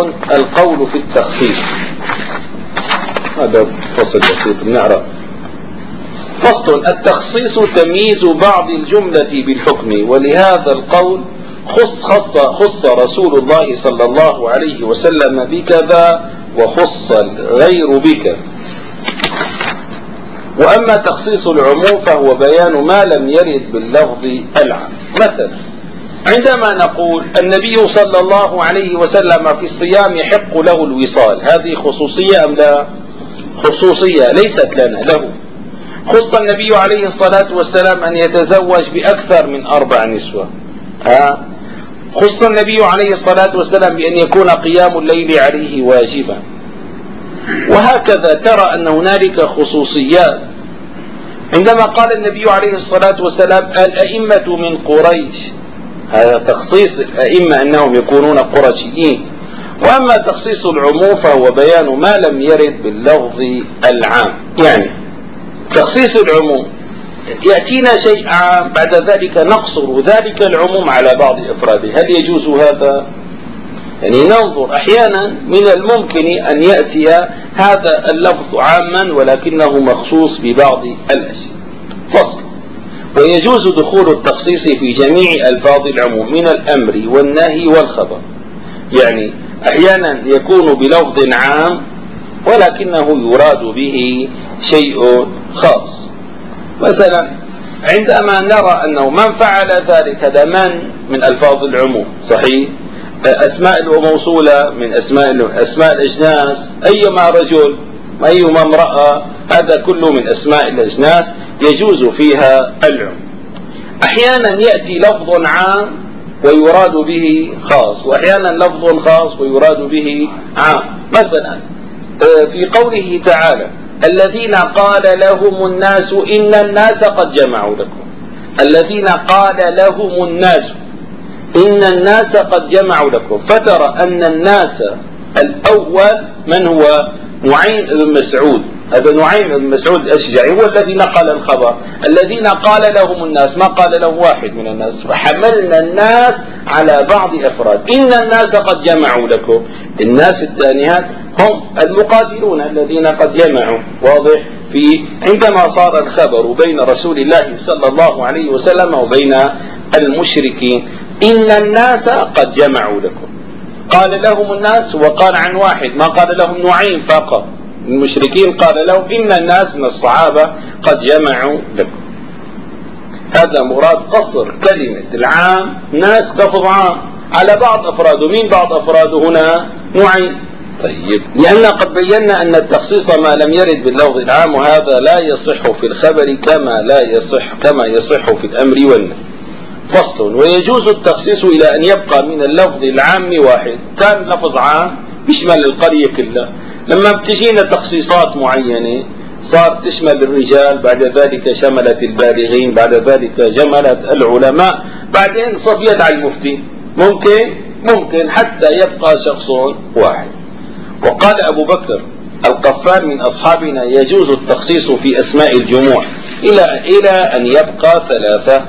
القول في التخصيص. هذا فصل بسيط بنعرف. فصل: التخصيص تمييز بعض الجملة بالحكم، ولهذا القول خص رسول الله صلى الله عليه وسلم بكذا وخص الغير بك. وأما تخصيص العموم فهو بيان ما لم يرد باللفظ العام. مثلا عندما نقول النبي صلى الله عليه وسلم في الصيام يحق له الوصال، هذه خصوصية أم لا؟ خصوصية ليست لنا، له. خص النبي عليه الصلاة والسلام أن يتزوج بأكثر من 4 نسوة. خص النبي عليه الصلاة والسلام بأن يكون قيام الليل عليه واجبا. وهكذا ترى أن هنالك خصوصيات. عندما قال النبي عليه الصلاة والسلام الأئمة من قريش، هذا تخصيص الأئمة أنهم يكونون قرشيين. وأما تخصيص العموم فهو بيان ما لم يرد باللفظ العام. يعني تخصيص العموم يأتينا شيء عام، بعد ذلك نقصر ذلك العموم على بعض أفراده. هل يجوز هذا؟ يعني ننظر، أحيانا من الممكن أن يأتي هذا اللفظ عاما ولكنه مخصوص ببعض الأشياء. فصل: ويجوز دخول التخصيص في جميع ألفاظ العموم من الأمر والنهي والخبر. يعني أحيانا يكون بلفظ عام ولكنه يراد به شيء خاص. مثلا عندما نرى أنه من فعل ذلك هذا من ألفاظ العموم، صحيح؟ أسماء وموصولة من أسماء الأجناس، أيما رجل أيما امرأة، هذا كله من أسماء الأجناس يجوز فيها العموم. أحيانا يأتي لفظ عام ويراد به خاص، وأحيانا لفظ خاص ويراد به عام. مثلا في قوله تعالى الذين قال لهم الناس إن الناس قد جمعوا لكم، الذين قال لهم الناس إن الناس قد جمعوا لكم، فترى أن الناس الأول من هو؟ نعيم بن مسعود. هذا نعيم بن مسعود الأشجعي هو الذي نقل الخبر. الذين قال لهم الناس، ما قال له واحد من الناس، فحملنا الناس على بعض أفراد. إن الناس قد جمعوا لكم، الناس الثانيات هم المقاتلون الذين قد جمعوا. واضح؟ عندما صار الخبر بين رسول الله صلى الله عليه وسلم وبين المشركين، إن الناس قد جمعوا لكم، قال لهم الناس وقال عن واحد، ما قال لهم نعيم فقط. المشركين قال لهم إن الناس من الصحابة قد جمعوا لكم. هذا مراد قصر كلمة العام، ناس لفظ عام على بعض أفراده. مين بعض أفراده هنا؟ نعيم. طيب، لأن قد بينا أن التخصيص ما لم يرد باللفظ العام، وهذا لا يصح في الخبر كما يصح في الأمر والنهي. فصل: ويجوز التخصيص إلى أن يبقى من اللفظ العام واحد. كان لفظ عام يشمل القرية كلها، لما بتجينا تخصيصات معينة صارت تشمل الرجال، بعد ذلك شملت البالغين، بعد ذلك شملت العلماء، بعدين صفيت على المفتي. ممكن حتى يبقى شخص واحد. وقال أبو بكر القفار من أصحابنا يجوز التخصيص في أسماء الجموع إلى أن يبقى 3.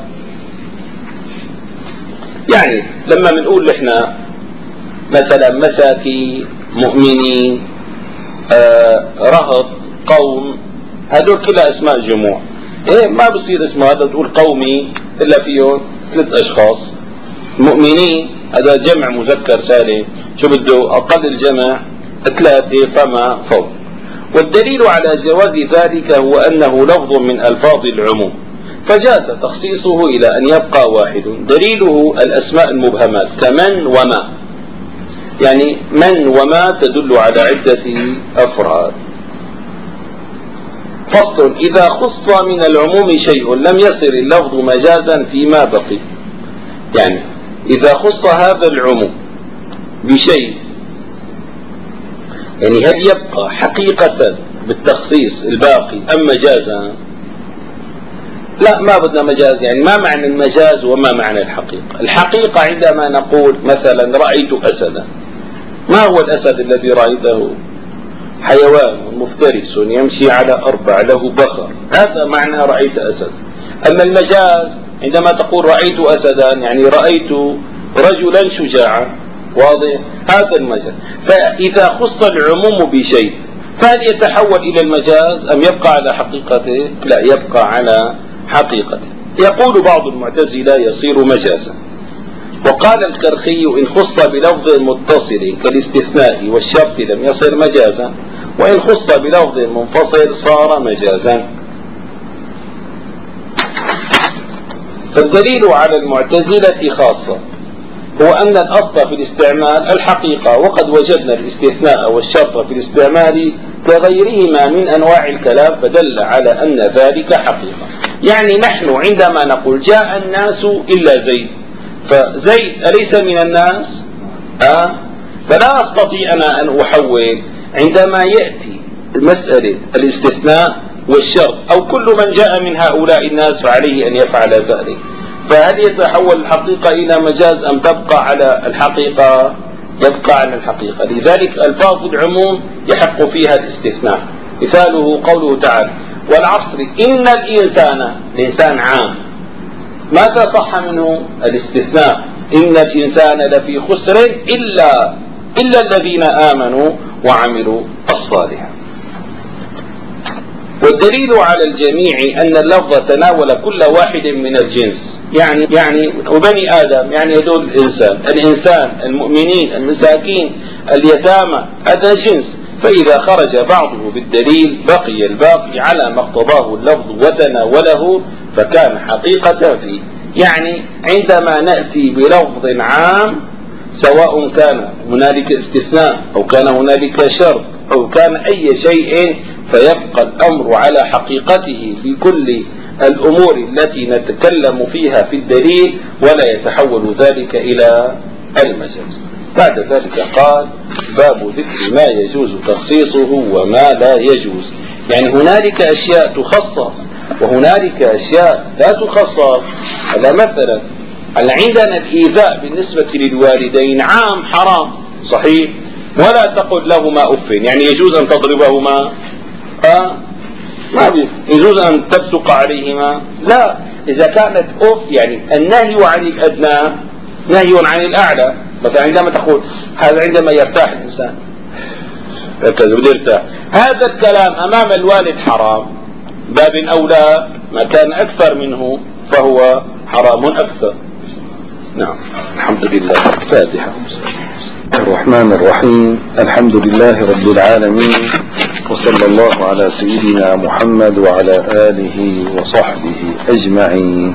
يعني لما بنقول احنا مثلا مساكين، مؤمنين، رهط، قوم، هذول كلها اسماء جموع. ما بصير اسمه هذا تقول قومي الا فيه 3 اشخاص. مؤمنين هذا جمع مذكر سالم، شو بده؟ اقل الجمع 3 فما فوق. والدليل على جواز ذلك هو انه لفظ من الفاظ العموم، فجاز تخصيصه إلى أن يبقى واحد. دليله الأسماء المبهمات كمن وما، يعني من وما تدل على عدة أفراد. فصل: إذا خص من العموم شيء لم يصر اللفظ مجازا فيما بقي. يعني إذا خص هذا العموم بشيء، يعني هل يبقى حقيقة بالتخصيص الباقي أم مجازا؟ لا، ما بدنا مجاز. يعني ما معنى المجاز وما معنى الحقيقة؟ الحقيقة عندما نقول مثلا رأيت أسدا، ما هو الأسد الذي رأيته؟ حيوان مفترس يمشي على 4 له بخر، هذا معنى رأيت أسد. أما المجاز عندما تقول رأيت أسدا يعني رأيت رجلا شجاعا، واضح؟ هذا المجاز. فإذا خص العموم بشيء فهل يتحول إلى المجاز أم يبقى على حقيقته؟ لا، يبقى على حقيقته. يقول بعض المعتزلة يصير مجازا، وقال الكرخي إن خص بلفظ متصل كالاستثناء والشرط لم يصير مجازا، وإن خص بلفظ منفصل صار مجازا. فالدليل على المعتزلة خاصة هو أن الأصل في الاستعمال الحقيقة، وقد وجدنا الاستثناء والشرط في الاستعمال كغيرهما من أنواع الكلام، فدل على أن ذلك حقيقة. يعني نحن عندما نقول جاء الناس إلا زيد، فزيد أليس من الناس؟ فلا أستطيع أنا أن أحول عندما يأتي مسألة الاستثناء والشرط أو كل من جاء من هؤلاء الناس فعليه أن يفعل ذلك، فهل يتحول الحقيقة إلى مجاز أم تبقى على الحقيقة؟ يبقى على الحقيقة. لذلك ألفاظ العموم يحق فيها الاستثناء. مثاله قوله تعالى والعصر إن الإنسان عام، ماذا صح منه؟ الاستثناء، إن الإنسان لفي خسر إلا الذين آمنوا وعملوا الصالحات. والدليل على الجميع أن اللفظ تناول كل واحد من الجنس، يعني وبني آدم، يعني هدول الإنسان المؤمنين المساكين اليتامى، هذا جنس، فإذا خرج بعضه بالدليل بقي الباقي على ما اقتضاه اللفظ وتناوله فكان حقيقة فيه. يعني عندما نأتي بلفظ عام سواء كان هنالك استثناء أو كان هنالك شرط أو كان أي شيء، فيبقى الأمر على حقيقته في كل الأمور التي نتكلم فيها في الدليل، ولا يتحول ذلك إلى المجاز. بعد ذلك قال باب ذكر ما يجوز تخصيصه وما لا يجوز. يعني هنالك أشياء تخصص وهنالك أشياء لا تخصص. هذا مثلا عندنا الإيذاء بالنسبة للوالدين عام حرام صحيح، ولا تقل لهما أف، يعني يجوز أن تضربهما؟ ما يجوز أن تبصق عليهما؟ لا. إذا كانت أف يعني النهي عن الأدنى نهي عن الأعلى. مثلا عندما تقول هذا عندما يرتاح الإنسان هكذا بده يرتاح، هذا الكلام أمام الوالد حرام، باب أولى ما كان أكثر منه فهو حرام أكثر. نعم. الحمد لله. فاتحة. الرحمن الرحيم. الحمد لله رب العالمين، وصلى الله على سيدنا محمد وعلى آله وصحبه أجمعين.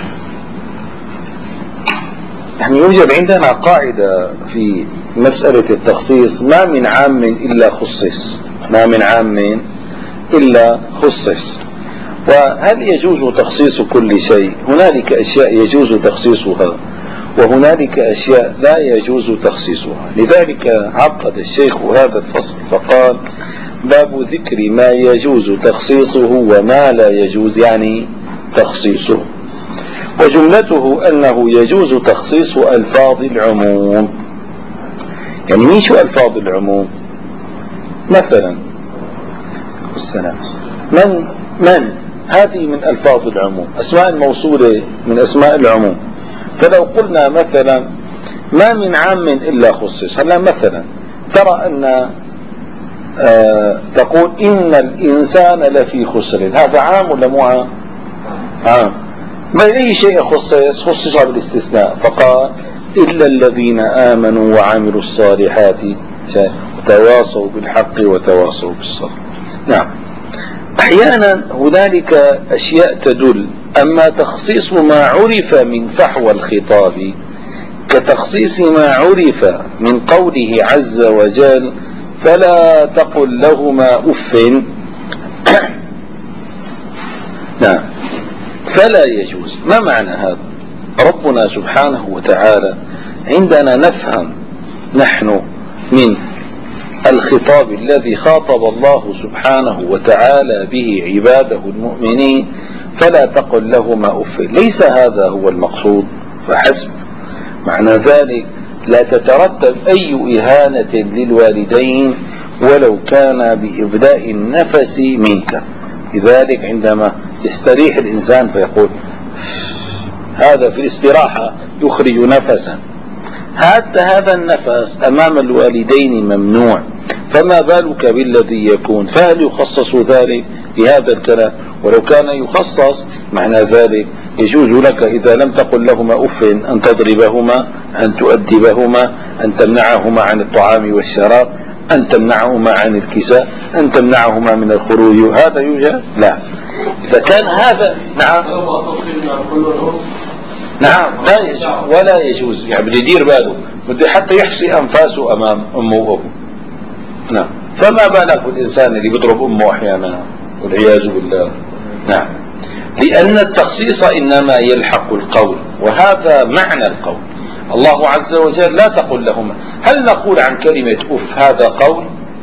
يعني يوجد عندنا قاعدة في مسألة التخصيص: ما من عام إلا خصص، ما من عام إلا خصص. وهل يجوز تخصيص كل شيء؟ هنالك أشياء يجوز تخصيصها وهنالك أشياء لا يجوز تخصيصها. لذلك عقد الشيخ هذا الفصل فقال باب ذكر ما يجوز تخصيصه وما لا يجوز يعني تخصيصه. وجملته أنه يجوز تخصيص ألفاظ العموم. يعني مين شو ألفاظ العموم؟ مثلا السلام، من هذه من ألفاظ العموم، أسماء الموصولة من أسماء العموم. فلو قلنا مثلا ما من عام إلا خصص، هلا مثلا ترى أن تقول إن الإنسان لفي خسر، هذا عام ولا مو عام؟ عام. ما أي شيء خصص بالاستثناء، فقال إلا الذين آمنوا وعملوا الصالحات وتواصوا بالحق وتواصوا بالصبر. نعم. أحيانا هنالك أشياء تدل، أما تخصيص ما عرف من فحوى الخطاب كتخصيص ما عرف من قوله عز وجل فلا تقل لهما أف نعم، فلا يجوز. ما معنى هذا؟ ربنا سبحانه وتعالى عندنا نفهم نحن من الخطاب الذي خاطب الله سبحانه وتعالى به عباده المؤمنين فلا تقل لهما أف، ليس هذا هو المقصود فحسب. معنى ذلك لا تترتب أي إهانة للوالدين ولو كان بإبداء النفس منك. لذلك عندما يستريح الإنسان فيقول، هذا في الاستراحة يخرج نفسا، حتى هذا النفس أمام الوالدين ممنوع، فما بالك بالذي يكون؟ فهل يخصص ذلك بهذا الكلام؟ ولو كان يخصص معنى ذلك يجوز لك إذا لم تقل لهما أف أن تضربهما، أن تؤدبهما، أن تمنعهما عن الطعام والشراب، أن تمنعهما عن الكساء، أن تمنعهما من الخروج. هذا يوجد؟ لا. إذا كان هذا نعم نعم لا يجوز ولا يجوز، يعني بده يدير باله، بده حتى يحصي أنفاسه أمام أمه وأبوه. نعم. فما بالك بالإنسان اللي بيضرب أمه أحيانا والعياذ بالله. نعم. لأن التخصيص إنما يلحق القول، وهذا معنى القول. الله عز وجل لا تقل لهما. هل نقول عن كلمة أف هذا قول؟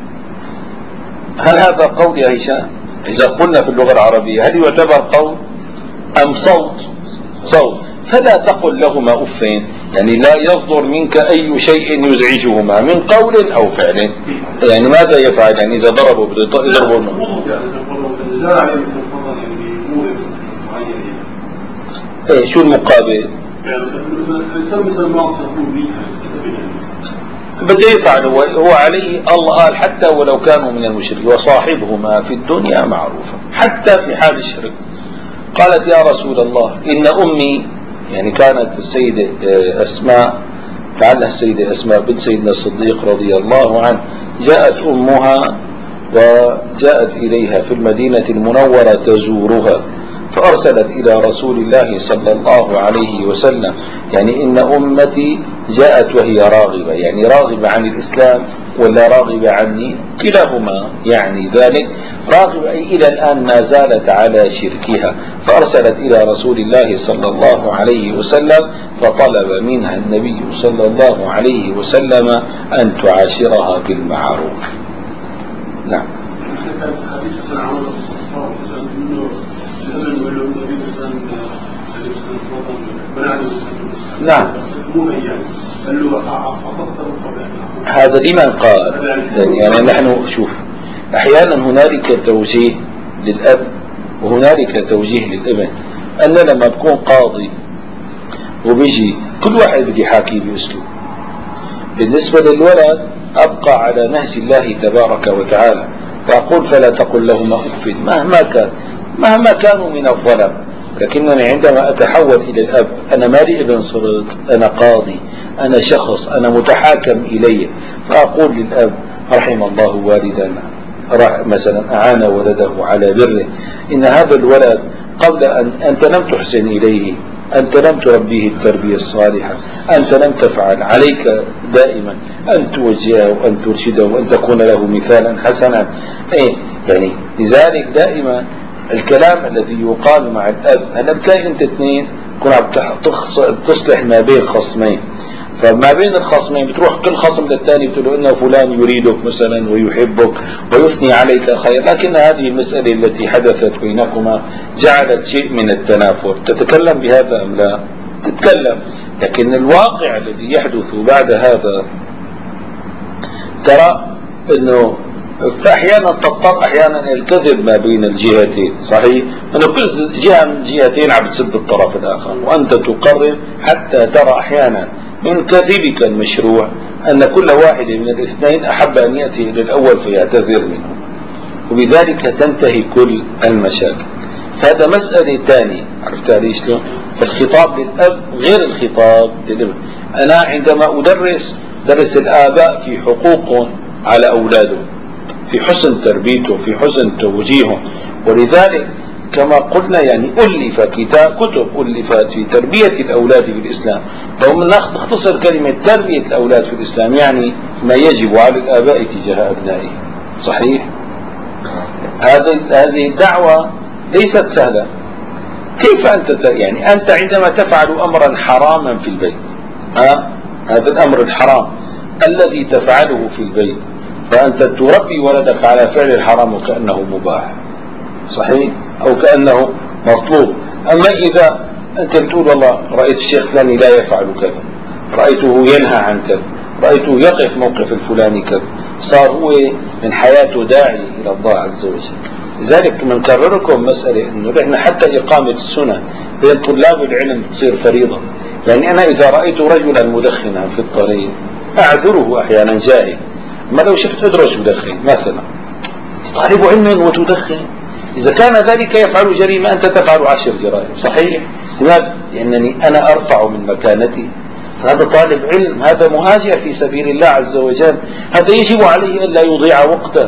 هل هذا قول يا هشام؟ إذا قلنا في اللغة العربية هل يعتبر قول أم صوت؟ صوت. فلا تقل لهما أفين، يعني لا يصدر منك أي شيء يزعجهما من قول أو فعل. يعني ماذا يفعل؟ يعني إذا ضربوا يضربوا إيه شو المقابل؟ بده يفعل هو عليه. الله قال حتى ولو كانوا من المشركين وصاحبهما في الدنيا معروفا، حتى في حال الشرك. قالت يا رسول الله إن أمي، يعني كانت السيدة أسماء، لعلها السيدة أسماء بنت سيدنا الصديق رضي الله عنه، جاءت أمها وجاءت إليها في المدينة المنورة تزورها، فأرسلت إلى رسول الله صلى الله عليه وسلم يعني إن أمتي جاءت وهي راغبة، يعني راغبة عن الإسلام ولا راغبة عني؟ كلاهما يعني ذلك. راغبة أي إلى الآن ما زالت على شركها، فأرسلت إلى رسول الله صلى الله عليه وسلم فطلب منها النبي صلى الله عليه وسلم أن تعاشرها بالمعروف. نعم. نعم. هذا لمن قال؟ يعني نحن شوف أحيانا هنالك توجيه للأب وهنالك توجيه للابن. أنا لما بكون قاضي وبيجي كل واحد بدي يحاكي بأسلوب، بالنسبة للولد أبقى على نهج الله تبارك وتعالى وأقول فلا تقل لهما أف مهما كانوا من الظلم. لكنني عندما أتحول إلى الأب، أنا مالي ابن صرت، أنا قاضي، أنا شخص، أنا متحاكم إلي، فأقول للأب رحم الله والدنا مثلا أعان ولده على بره، إن هذا الولد قبل أن أنت لم تحسن إليه، أنت لم تربيه التربية الصالحة، أنت لم تفعل، عليك دائما أن توجهه وأن ترشده وأن تكون له مثالا حسنا. يعني لذلك دائما الكلام الذي يقال مع الأب، هلا بتلاقي أنت اثنين تكون عم تصلح ما بين خصمين، فما بين الخصمين بتروح كل خصم للثاني بتقول له إن فلان يريدك مثلا ويحبك ويثني عليك خير، لكن هذه المسألة التي حدثت بينكما جعلت شيء من التنافر. تتكلم بهذا أم لا؟ تتكلم. لكن الواقع الذي يحدث بعد هذا ترى أنه فأحيانا تضطر أحيانا الكذب ما بين الجهتين، صحيح؟ أنه كل جهة من جهتين عم تسب الطرف الآخر، وأنت تقرر حتى ترى أحيانا من كذبك المشروع أن كل واحد من الاثنين أحب أن يأتي إلى الأول فيعتذر منه، وبذلك تنتهي كل المشاكل. هذا مسألة ثانية. عرفت ليش؟ الخطاب للأب غير الخطاب للابن. أنا عندما درس الآباء في حقوقهم على أولادهم، في حسن تربيتهم، في حسن توجيههم. ولذلك كما قلنا يعني ألف كتب ألفت في تربية الأولاد في الإسلام. لو نختصر كلمة تربية الأولاد في الإسلام يعني ما يجب على الآباء تجاه أبنائهم. صحيح؟ هذه الدعوة ليست سهلة. كيف يعني أنت عندما تفعل أمرا حراما في البيت، هذا الأمر الحرام الذي تفعله في البيت، فأنت تربي ولدك على فعل الحرام وكأنه مباح، صحيح؟ أو كأنه مطلوب. أما إذا أنت بتقول والله رأيت الشيخ فلاني لا يفعل كذا، رأيته ينهى عن كذا، رأيته يقف موقف الفلاني كذا، صار هو من حياته داعي إلى الله عز وجل. لذلك بنكرر لكم مسألة إنه نحن حتى إقامة السنة بين طلاب العلم تصير فريضة. يعني أنا إذا رأيت رجلا مدخنا في الطريق أعذره أحيانا جاهل، ما لو شفت أدرس مدخن مثلا، طالب علم وتدخن، إذا كان ذلك يفعل جريمة أنت تفعل 10 جرائم. صحيح؟ لماذا؟ لأنني أنا أرفع من مكانتي. هذا طالب علم، هذا مهاجر في سبيل الله عز وجل، هذا يجب عليه أن لا يضيع وقته.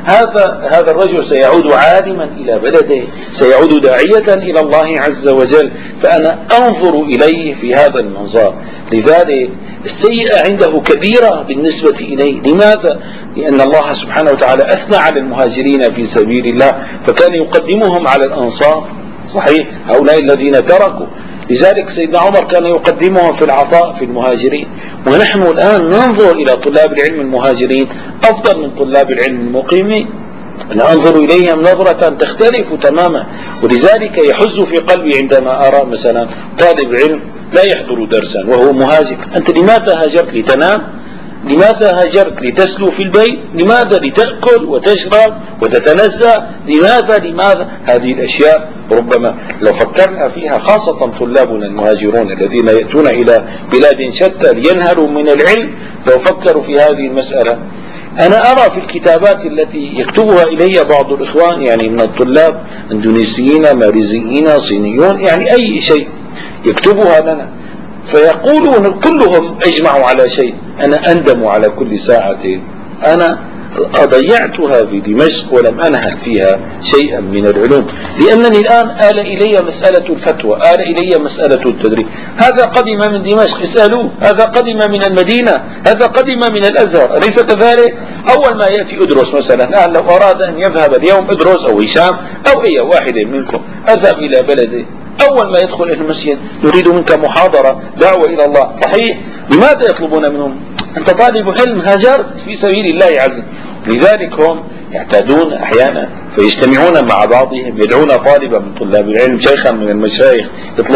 هذا الرجل سيعود عالما إلى بلده، سيعود داعية إلى الله عز وجل، فأنا أنظر إليه في هذا المنظار. لذلك السيئة عنده كبيرة بالنسبة إليه. لماذا؟ لأن الله سبحانه وتعالى أثنى على المهاجرين في سبيل الله فكان يقدمهم على الأنصار. صحيح؟ هؤلاء الذين تركوا، لذلك سيدنا عمر كان يقدمهم في العطاء في المهاجرين. ونحن الآن ننظر إلى طلاب العلم المهاجرين أفضل من طلاب العلم المقيمين، ننظر إليهم نظرة تختلف تماما. ولذلك يحز في قلبي عندما أرى مثلا طالب علم لا يحضر درسا وهو مهاجر. أنت لماذا هاجرت؟ لتنام؟ لماذا هاجرت؟ لتسلو في البيت؟ لماذا؟ لتأكل وتشرب وتتنزه؟ لماذا؟ هذه الأشياء ربما لو فكرنا فيها، خاصة طلابنا المهاجرون الذين يأتون إلى بلاد شتى لينهلوا من العلم، لو فكروا في هذه المسألة. أنا أرى في الكتابات التي يكتبها إلي بعض الإخوان، يعني من الطلاب اندونيسيين ماليزيين صينيون، يعني أي شيء يكتبها لنا، فيقولون كلهم اجمعوا على شيء: أنا أندم على كل ساعة أنا أضيعتها في دمشق ولم أنهل فيها شيئا من العلوم، لأنني الآن آل إلي مسألة الفتوى، آل إلي مسألة التدريب. هذا قدم من دمشق، اسألوه، هذا قدم من المدينة، هذا قدم من الأزهر، أليس كذلك؟ أول ما يأتي أدرس مثلا الآن، لو أراد أن يذهب اليوم أدرس أو هشام أو أي واحد منكم أذهب إلى بلده، أول ما يدخل إلى المسجد يريد منك محاضرة دعوة إلى الله. صحيح؟ لماذا يطلبون منهم؟ أنت طالب علم هاجرت في سبيل الله عز وجل. لذلك هم يعتادون أحيانا فيجتمعون مع بعضهم، يدعون طالبا من طلاب العلم، شيخا من المشايخ،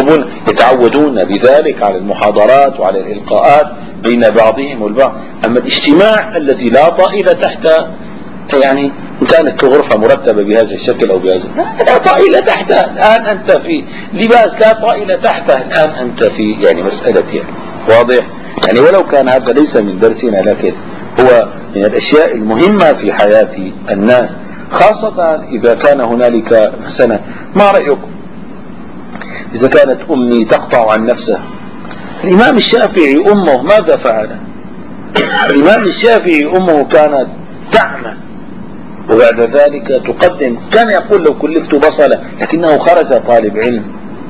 يتعودون بذلك على المحاضرات وعلى الإلقاءات بين بعضهم والبعض. أما الاجتماع الذي لا طائل تحته، يعني إن كانت غرفة مرتبة بهذا الشكل أو بهذا، لا طائل تحته، الآن أنت في لباس لا طائل تحته، الآن أنت في يعني مسألة يعني واضح. يعني ولو كان هذا ليس من درسنا، لكن هو من الأشياء المهمة في حياة الناس، خاصة إذا كان هنالك مثلا، ما رأيكم إذا كانت أمي تقطع عن نفسها؟ الإمام الشافعي أمه ماذا فعل؟ الإمام الشافعي أمه كانت تعمل وبعد ذلك تقدم، كان يقول لو كلفت بصلة، لكنه خرج طالب علم.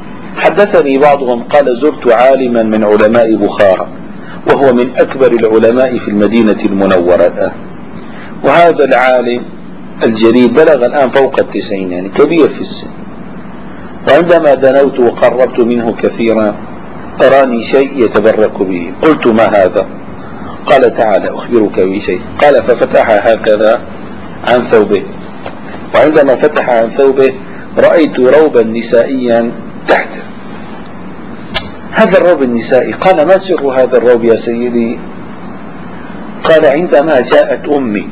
حدثني بعضهم قال: زرت عالما من علماء بخارى وهو من أكبر العلماء في المدينة المنورة الآن، وهذا العالم الجليل بلغ الآن فوق 90، يعني كبير في السن. وعندما دنوت وقربت منه كثيرا أراني شيء يتبرك به. قلت: ما هذا؟ قال: تعالى أخبرك بشيء. قال: ففتح هكذا عن ثوبه، وعندما فتح عن ثوبه رأيت روبا نسائيا تحته. هذا الروب النسائي. قال: ما سر هذا الروب يا سيدي؟ قال: عندما جاءت أمي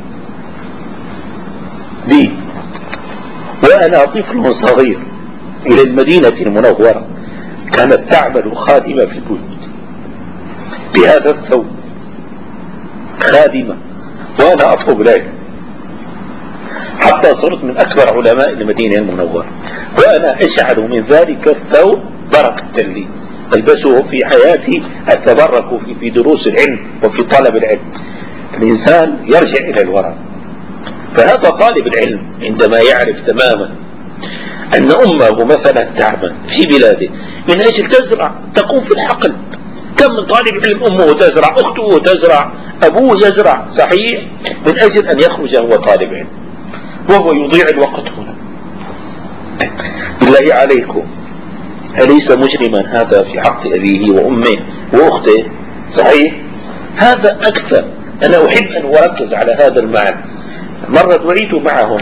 بي وأنا طفل صغير إلى المدينة المنورة، كانت تعمل خادمة في البيوت بهذا الثوب، خادمة، وأنا أطلب العلم حتى صرت من أكبر علماء المدينة المنورة، وأنا أشعر من ذلك الثوب بركة لي ألبسه في حياتي، أتبرك في دروس العلم وفي طلب العلم. الإنسان يرجع إلى الوراء. فهذا طالب العلم عندما يعرف تماما أن أمه مثلا تعمل في بلاده من أجل تزرع، تقوم في الحقل. كم من طالب علم أمه تزرع، أخته تزرع، أبوه يزرع، صحيح، من أجل أن يخرج هو طالب علم، وهو يضيع الوقت هنا. بالله عليكم، أليس مجرما هذا في حق أبيه وأمه وأخته؟ صحيح، هذا أكثر. أنا أحب أن أركز على هذا المعنى. مرة دعيت معهم،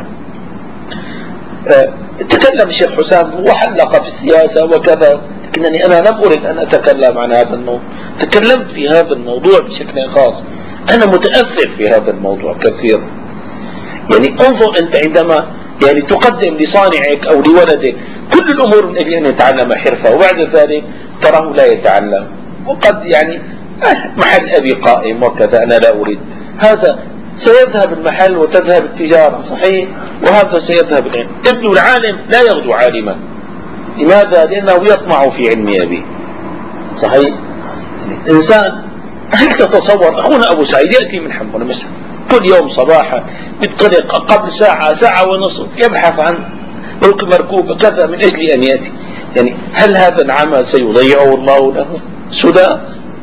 تكلم الشيخ حسام وحلق في السياسة وكذا، لكنني أنا لم أرد أن أتكلم عن هذا الموضوع. تكلمت في هذا الموضوع بشكل خاص. أنا متأثر في هذا الموضوع كثيرا. يعني انظر أنت عندما يعني تقدم لصانعك أو لولدك كل كل الأمور من أجل أن يتعلم حرفة، وبعد ذلك تراه لا يتعلم، وقد يعني محل أبي قائم وكذا أنا لا أريد هذا، سيذهب المحل وتذهب التجارة صحيح، وهذا سيذهب العلم. ابن العالم لا يغدو عالما، لماذا؟ لأنه يطمع في علم أبيه صحيح. إنسان هل تتصور أخونا أبو سعيد يأتي من حمص مثلا كل يوم صباحا يطلق قبل ساعة ساعة ونصف يبحث عن ركب مركوب كذا من أجل أن يأتي، يعني هل هذا العمل سيضيعه الله له سدى؟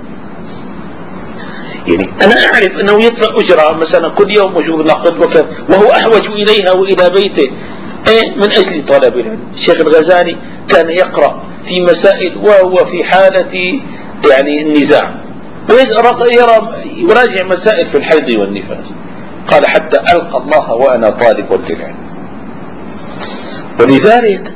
يعني أنا أعرف أنه يدفع أجرة مثلا كل يوم أجور نقد وكذا، وهو أحوج إليها وإلى بيته من أجل طلب العلم. الشيخ الغزالي كان يقرأ في مسائل وهو في حالة يعني النزاع، ويراجع مسائل في الحيض والنفاس، قال حتى ألقى الله وأنا طالب للعلم. ولذلك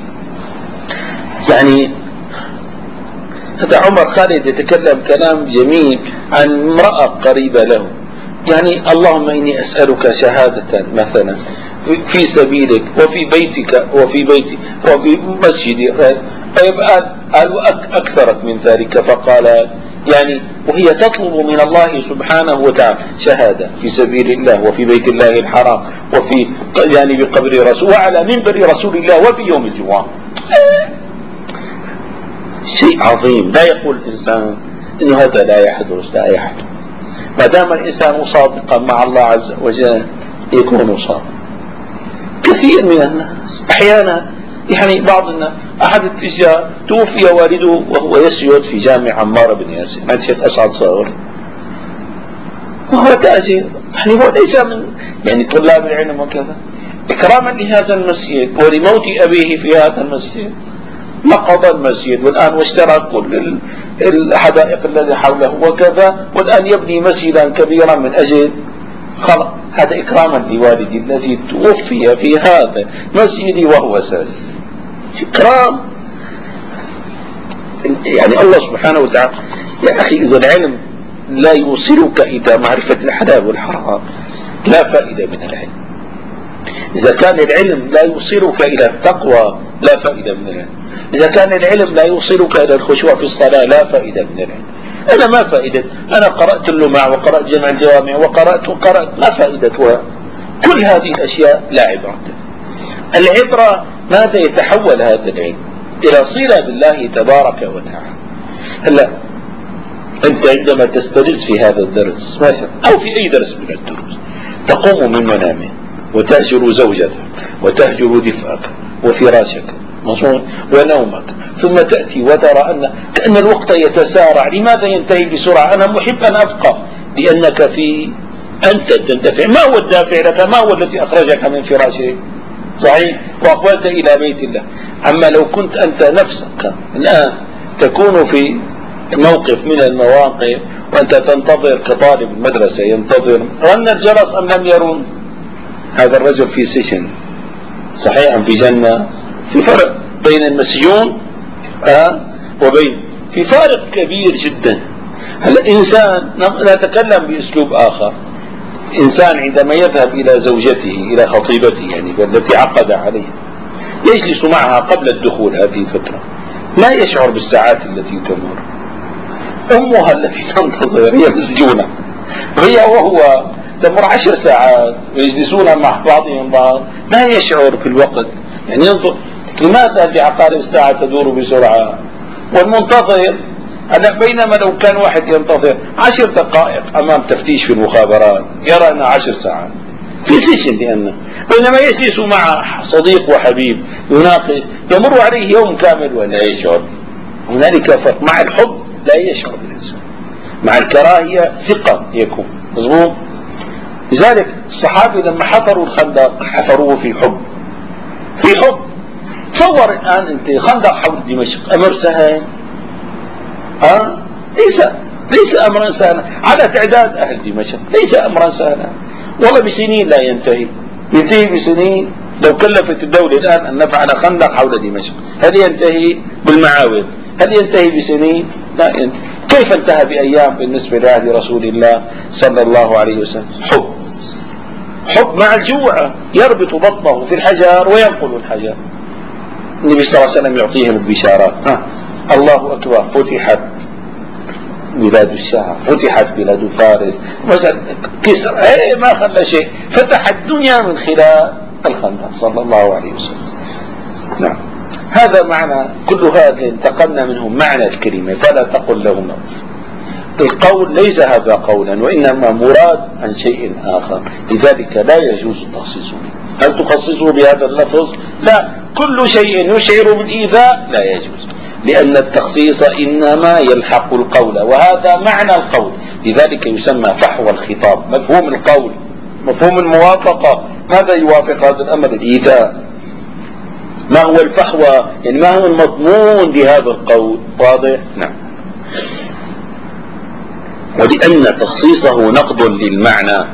يعني هذا عمر خالد يتكلم كلام جميل عن امرأة قريبة له، يعني اللهم إني أسألك شهادة مثلا في سبيلك وفي بيتك وفي بيتي وفي مسجدي، ويبقى أكثرت من ذلك، فقال يعني وهي تطلب من الله سبحانه وتعالى شهادة في سبيل الله وفي بيت الله الحرام وفي يعني بقبر رسول وعلى منبر رسول الله وفي يوم الجمعة. شيء عظيم. لا يقول الإنسان إنه هذا لا يحدث، لا يحدث. ما دام الإنسان صادقا مع الله عز وجل يكون صادق. كثير من الناس أحيانا يعني بعض الناس، أحد التجار توفي والده وهو يسجد في جامع عمار بن ياسر عند الشيخ أسعد صاغر، وهو تاجر، يعني هو ليس من يعني طلاب العلم وكذا، إكراما لهذا المسجد ولموت أبيه في هذا المسجد نقض المسجد والآن واشترى كل الحدائق التي حوله وكذا، والآن يبني مسجدا كبيرا من أجل خلق. هذا إكراما لوالدي الذي توفي في هذا مسجدي وهو ساجد، إكرام. يعني الله سبحانه وتعالى يا أخي إذا العلم لا يوصلك إلى معرفة الحلال والحرام لا فائدة من العلم. إذا كان العلم لا يوصلك إلى التقوى لا فائدة من العلم. إذا كان العلم لا يوصلك إلى الخشوع في الصلاة لا فائدة من العلم. أنا ما فائدة، أنا قرأت اللمع وقرأت جمع الجوامع وقرأت ما فائدتها؟ كل هذه الأشياء لا عبرة. العبرة ماذا يتحول هذا العلم إلى صلة بالله تبارك وتعالى. هلا أنت عندما تسترز في هذا الدرس مثلا أو في أي درس من الدروس تقوم من منامك وتهجر زوجتك وتهجر دفئك وفراشك ونومك، ثم تأتي وترى كأن الوقت يتسارع. لماذا ينتهي بسرعة؟ أنا محب أن أبقى لأنك أنت تندفع. ما هو الدافع لك؟ ما هو الذي أخرجك من فراشك؟ صحيح، وأقبلت إلى بيت الله. أما لو كنت أنت نفسك الآن تكون في موقف من المواقف وأنت تنتظر كطالب المدرسة ينتظر رن الجرس أم لم يرن، هذا الرجل في سجن صحيح أم في جنة؟ في فرق بين المسجون وبين في فارق كبير جدا. هل الإنسان نتكلم بأسلوب آخر، إنسان عندما يذهب إلى زوجته إلى خطيبته يعني التي عقد عليها يجلس معها قبل الدخول هذه الفترة لا يشعر بالساعات التي تمر. أمها التي تنتظر هي مسجونة، هي وهو تمر 10 ساعات ويجلسون مع بعضهم بعض لا يشعر بالوقت، يعني ينظر لماذا بعقارب الساعة تدور بسرعة والمنتظر. بينما لو كان واحد ينتظر 10 دقائق أمام تفتيش في المخابرات يرى أنها 10 ساعات في سجن، لأنه بينما يجلس مع صديق وحبيب يناقش يمر عليه يوم كامل ولا يشعر. هنالك فرق. مع الحب لا يشعر الإنسان، مع الكراهية ثقة يكون مظبوط. لذلك الصحابة لما حفروا الخندق حفروه في حب، في حب. تصور الآن أنت خندق حول دمشق أمر سهل؟ ليس أمرا سهلا على تعداد أهل دمشق، ليس أمرا سهلا والله. بسنين لا ينتهي بسنين. لو كلفت الدولة الآن أن نفعل خندق حول دمشق هل ينتهي بالمعاود؟ هل ينتهي بسنين؟ لا ينتهي. كيف انتهى بأيام بالنسبة لعهد رسول الله صلى الله عليه وسلم؟ حب مع الجوع يربط بطنه في الحجر وينقل الحجر. النبي صلى الله عليه وسلم يعطيهم البشارات، الله أكبر، فتحت بلاد الشام، فتحت بلاد فارس، مثلا كسر ما خلى شيء، فتح الدنيا من خلال الخندق صلى الله عليه وسلم. نعم، هذا معنى كل هذا انتقلنا منه معنى الكلمة فلا تقل لهما. القول ليس هذا قولا وإنما مراد عن شيء آخر، لذلك لا يجوز تخصيصه. هل تخصصه بهذا اللفظ؟ لا، كل شيء يشعر بالإيذاء لا يجوز، لأن التخصيص إنما يلحق القول، وهذا معنى القول، لذلك يسمى فحوى الخطاب. مفهوم القول، مفهوم الموافقة، ماذا يوافق هذا الأمر؟ الإيذاء. ما هو الفحوى؟ يعني ما هو المضمون لهذا القول؟ واضح؟ نعم. ولأن تخصيصه نقض للمعنى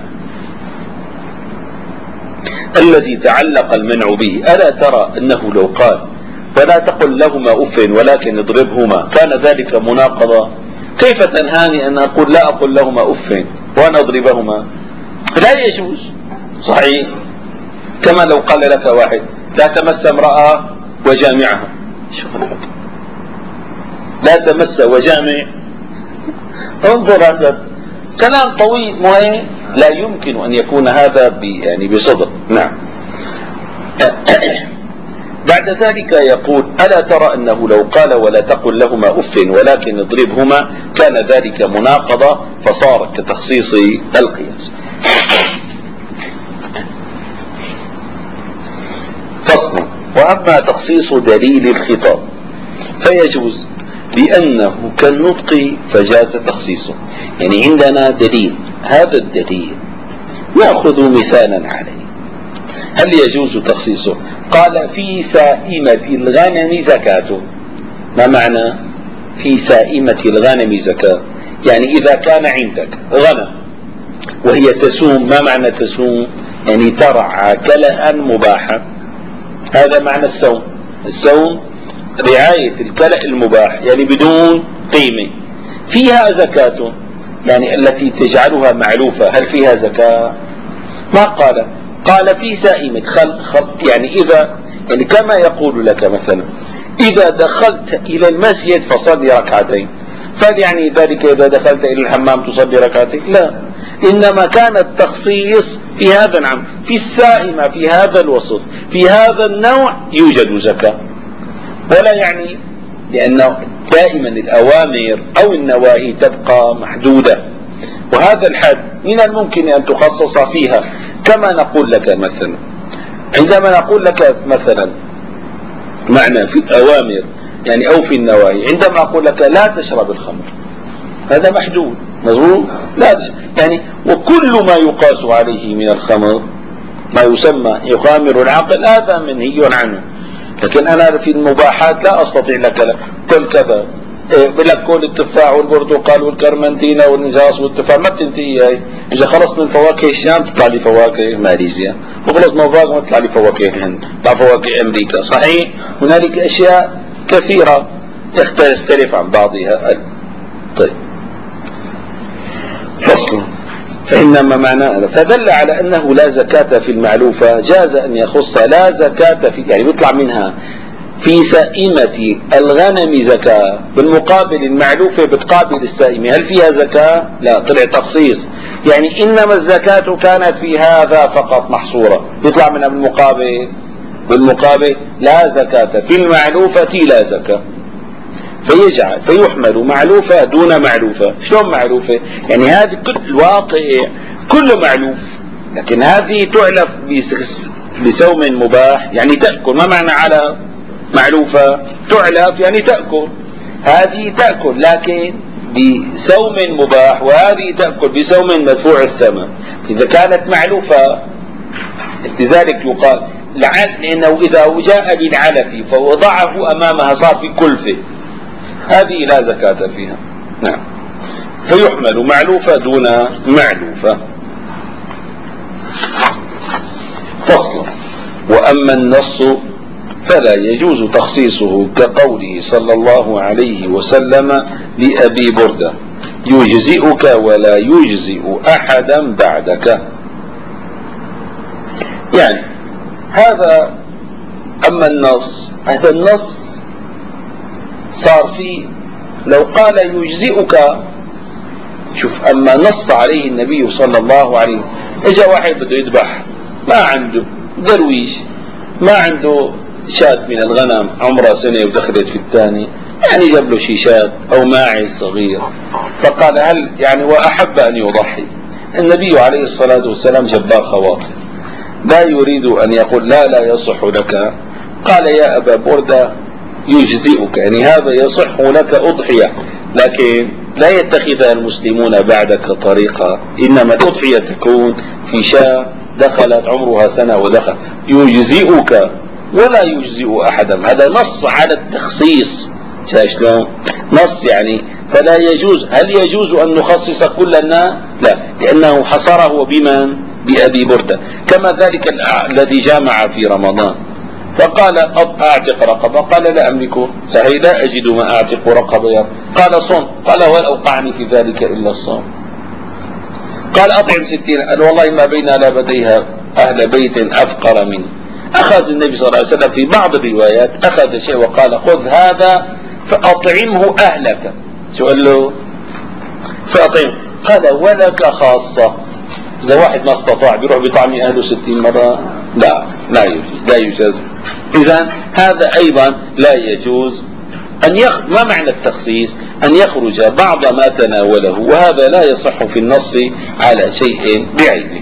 الذي تعلق المنع به. ألا ترى أنه لو قال فلا تقل لهما أف ولكن اضربهما كان ذلك مناقضة؟ كيف تنهاني أن أقول لا أقل لهما أف وأن أضربهما؟ لا يجوز. صحيح. كما لو قال لك واحد لا تمس امرأة وجامعها، شوف الحكم، لا تمس وجامع، انظر هذا كلام طويل مهم، لا يمكن أن يكون هذا يعني بصدق. نعم. بعد ذلك يقول ألا ترى أنه لو قال ولا تقل لهما أف ولكن اضربهما كان ذلك مناقضة فصار كتخصيص القياس. فصل. وأما تخصيص دليل الخطاب فيجوز لأنه كالنطق فجاز تخصيصه. يعني عندنا دليل، هذا الدليل نأخذ مثالا عليه، هل يجوز تخصيصه؟ قال في سائمة الغنم زكاة. ما معنى في سائمة الغنم زكاة؟ يعني إذا كان عندك غنم وهي تسوم. ما معنى تسوم؟ يعني ترعى كلأ مباحا، هذا معنى السوم. السوم رعاية الكلأ المباح، يعني بدون قيمة. فيها زكاة، يعني التي تجعلها معلوفة، هل فيها زكاة؟ ما قال. قال في سائمة يعني إذا، يعني كما يقول لك مثلا إذا دخلت إلى المسجد فصلي ركعتين، فهل يعني ذلك إذا دخلت إلى الحمام تصلي ركعتين؟ لا، إنما كان التخصيص في هذا العام، في السائمة، في هذا الوسط، في هذا النوع يوجد زكاة. ولا يعني، لأنه دائما الأوامر أو النواهي تبقى محدودة، وهذا الحد من الممكن أن تخصص فيها. كما نقول لك مثلا، عندما نقول لك مثلا معنى في الأوامر يعني أو في النواهي، عندما أقول لك لا تشرب الخمر، هذا محدود، مظبوط؟ لا يعني، وكل ما يقاس عليه من الخمر ما يسمى يخامر العقل هذا منهي عنه. لكن أنا في المباحات لا أستطيع لك كل كذا، بلك كل التفاح والبرتقال والكرمنتينا والنجاص والتفاح ما بتنتهي هاي. إذا خلص من فواكه الشام تطلع لي فواكه ماليزيا، وخلص من فواكه تطلع لي فواكه الهند، تطلع فواكه أمريكا. صحيح، هنالك أشياء كثيرة تختلف عن بعضها. طيب، فصل. فإنما معناه فدل على أنه لا زكاة في المعلوفة، جاز أن يخص لا زكاة في، يعني بيطلع منها في سائمة الغنم زكاة، بالمقابل المعلوفة بتقابل السائمة، هل فيها زكاة؟ لا، طلع تخصيص. يعني إنما الزكاة كانت في هذا فقط محصورة، يطلع منها بالمقابل لا زكاة في المعلوفة، لا زكاة. فيحمل معلوفة دون معلوفة. شلون معلوفة؟ يعني هذه كل الواقع كله معلوف، لكن هذه تعلف بسوم مباح، يعني تأكل. ما معنى على معلوفة؟ تعلف يعني تأكل، هذه تأكل لكن بسوم مباح، وهذه تأكل بسوم مدفوع الثمن. إذا كانت معلوفة، لذلك يقال لأنه إذا جاء بالعلف فوضعه أمامها صار في كلفة، هذه لا زكاة فيها. نعم. فيحمل معلوفة دون معلوفة. فصل. وأما النص فلا يجوز تخصيصه كقوله صلى الله عليه وسلم لأبي بردة يجزئك ولا يجزئ أحدا بعدك. يعني هذا أما النص، هذا النص صار فيه لو قال يجزئك، شوف، أما نص عليه النبي صلى الله عليه وسلم. إجا واحد بده يذبح، ما عنده درويش، ما عنده شاة من الغنم عمرها سنة ودخلت في الثاني، يعني جاب له شيشات أو ماعز صغير، فقال هل يعني وأحب أن يضحي. النبي عليه الصلاة والسلام جبار خواطر، لا يريد أن يقول لا يصح لك. قال يا أبا بردة يجزئك، يعني هذا يصح لك أضحية، لكن لا يتخذها المسلمون بعدك طريقة، إنما الأضحية تكون في شاة دخلت عمرها سنة ودخل. يجزئك ولا يجزئ أحدا، هذا نص على التخصيص. شلون نص يعني؟ فلا يجوز. هل يجوز أن نخصص كل الناس؟ لا، لأنه حصره بمن؟ بأبي بردة. كما ذلك الذي جامع في رمضان فقال أعتق رقبة، قال لا أملكه، صحيح لا أجد ما أعتق رقبة، قال صم، قال ولا أوقعني في ذلك إلا الصوم. قال أطعم 60، قال والله ما بين لابتيها أهل بيت أفقر مني. أخذ النبي صلى الله عليه وسلم في بعض الروايات أخذ شيء وقال خذ هذا فأطعمه أهلك. شو قال له؟ فأطعمه. قال ولك خاصة، إذا واحد ما استطاع بيروح بطعم أهله 60 مرة، لا يجوز. إذا هذا أيضا لا يجوز أن ما معنى التخصيص؟ أن يخرج بعض ما تناوله، وهذا لا يصح في النص على شيء بعينه.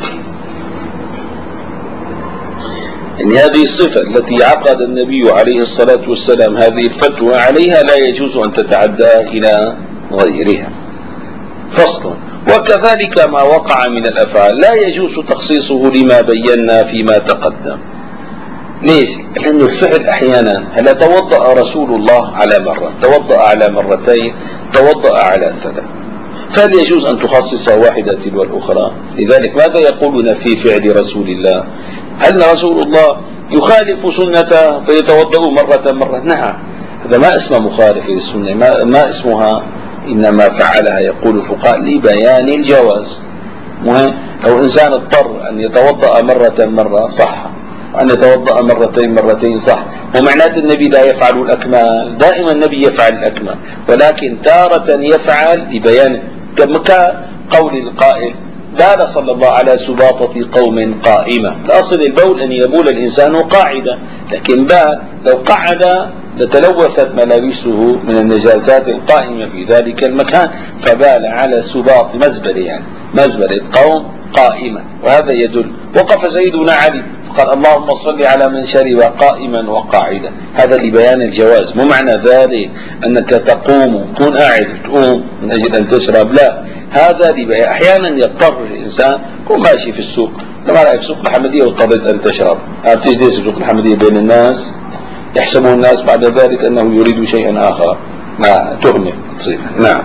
يعني هذه الصفة التي عقد النبي عليه الصلاة والسلام هذه الفتوى عليها لا يجوز أن تتعدى إلى غيرها. فصل. وكذلك ما وقع من الأفعال لا يجوز تخصيصه لما بينا فيما تقدم. ليش؟ لأن الفعل أحيانا هل توضأ رسول الله على مرة، توضأ على مرتين، توضأ على 3، فهل يجوز أن تخصص واحدة تلو الأخرى؟ لذلك ماذا يقولون في فعل رسول الله؟ هل رسول الله يخالف سنته فيتوضأ مرة؟ نعم، هذا ما اسمه مخالف للسنة، ما اسمها، إنما فعلها يقول الفقهاء لبيان الجواز. مهم لو إنسان اضطر أن يتوضأ مرة صح، وأن يتوضأ مرتين صح، ومعنات النبي لا يفعل الأكمال، دائما النبي يفعل الأكمال، ولكن تارة يفعل لبيان، كقول القائل بال صلى الله على سباطة قوم قائمة. الأصل البول أن يبول الإنسان قاعدة، لكن بال لو قعد لتلوثت ملابسه من النجاسات القائمة في ذلك المكان، فبال على سباط مزبلة قوم قائمة، وهذا يدل. وقف سيدنا علي قال اللهم صل على من شرب قائما وقاعدا، هذا لبيان الجواز. مو معنى ذلك أنك تقوم تكون قاعد تقوم من أجل أن تشرب، لا، هذا لبيان. أحيانا يضطر الإنسان يكون ماشي في السوق، لما رأيك سوق الحمدية واضطريت أن تشرب، تجلس في سوق الحمدية بين الناس، يحسبه الناس بعد ذلك أنه يريد شيئا آخر، ما تهمة تصير. نعم.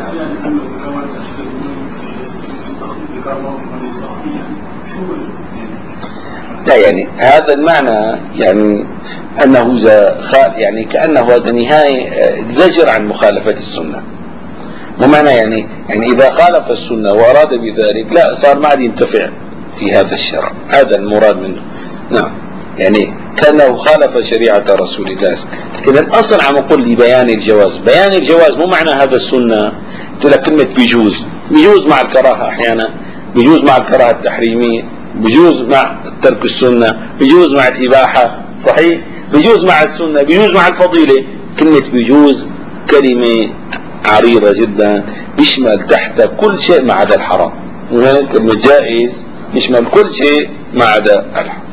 لا، يعني هذا المعنى، يعني أنه يعني كأنه هذا نهاية زجر عن مخالفة السنة. ومعنى يعني إذا خالف السنة وأراد بذلك لا صار ما عاد ينتفع في هذا الشرع، هذا المراد منه. نعم، يعني كأنه خالف شريعة رسول الله. لكن الأصل عم أقول لبيان الجواز. بيان الجواز مو معنى هذا السنة تقول كلمة بيجوز مع الكراهة، أحيانا بيجوز مع الكراهة التحريمية، بيجوز مع ترك السنة، بيجوز مع الإباحة، صحيح، بيجوز مع السنة، بيجوز مع الفضيلة. كلمة بيجوز كلمة عريضة جدا، يشمل تحت كل شيء ما عدا الحرام. كلمة جائز يشمل كل شيء ما عدا الحرام.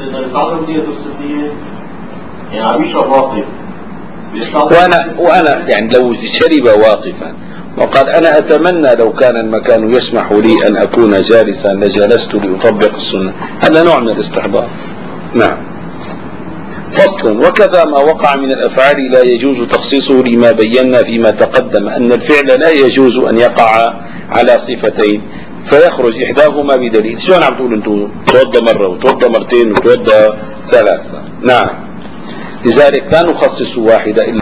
وأنا يعني لو شرب واقفا وقال أنا أتمنى لو كان المكان يسمح لي أن أكون جالسا لجلست لأطبق السنة، هذا نوع من الاستحضار. نعم. فصل. وكذا ما وقع من الأفعال لا يجوز تخصيصه لما بينا فيما تقدم أن الفعل لا يجوز أن يقع على صفتين فيخرج إحداهما بدليل. شلون عم تقول أنتم توضى مرة وتوضى مرتين وتوضى 3؟ نعم، لذلك لا نخصص واحدة إلا